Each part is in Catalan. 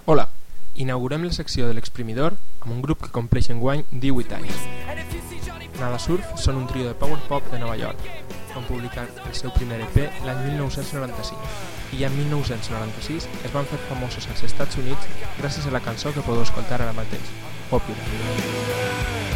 Hola, inaugurem la secció de l'exprimidor amb un grup que compleix enguany 18 anys. Nada Surf són un trio de power pop de Nova York. Van publicar el seu primer EP l'any 1995 i ja en 1996 es van fer famosos als Estats Units gràcies a la cançó que podeu escoltar ara mateix, Popular.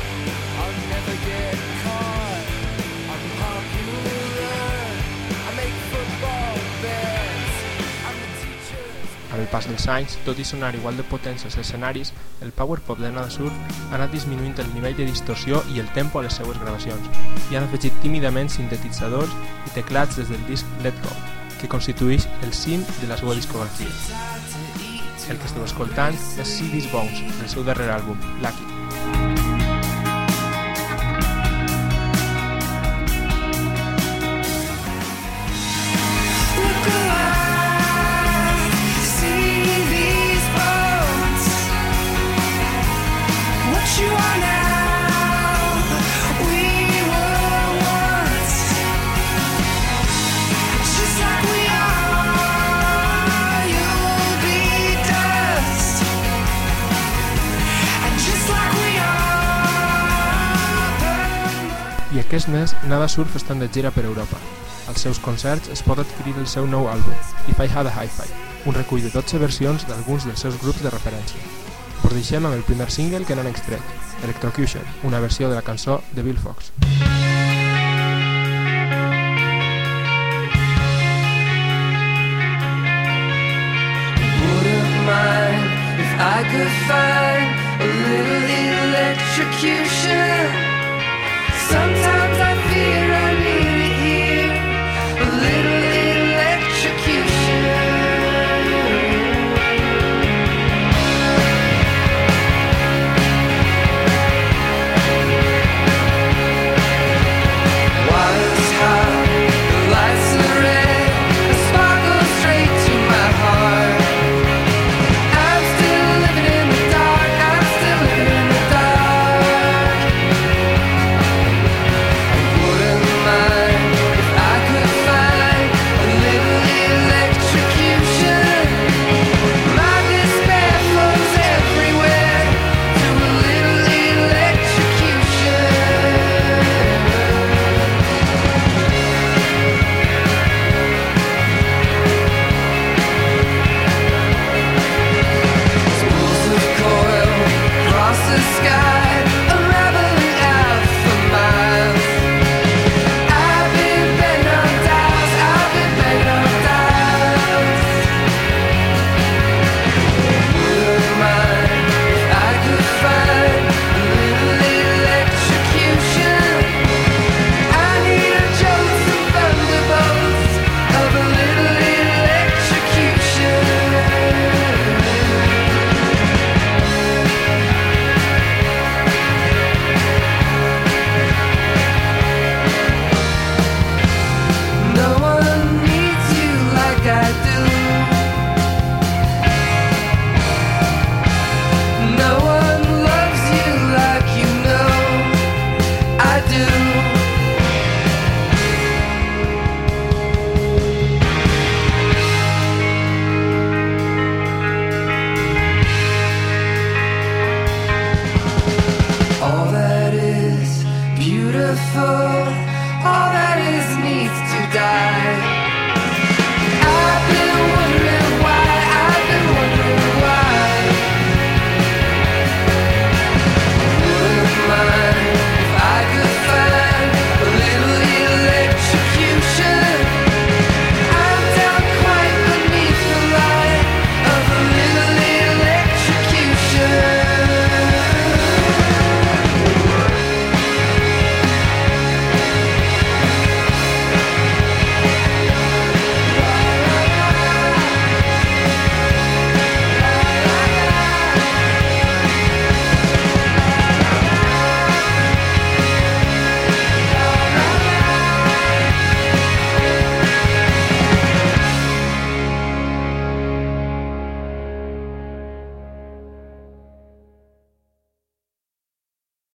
Amb el pas dels anys, tot i sonar igual de potents als escenaris, el power pop de Nada Surf ha anat disminuint el nivell de distorsió i el tempo a les seues gravacions i han afegit tímidament sintetitzadors i teclats des del disc Let Go, que constitueix el cim de la seva discografia. El que esteu escoltant és See These Bones, del seu darrer àlbum, Lucky. I aquest mes, Nada Surf estan de gira per Europa. Als seus concerts es pot adquirir el seu nou àlbum, If I Had a Hi-Fi, un recull de 12 versions d'alguns dels seus grups de referència. Us deixem amb el primer single que n'han extret, Electrocution, una versió de la cançó de Bill Fox. Wouldn't mind if I could find a little electrocution.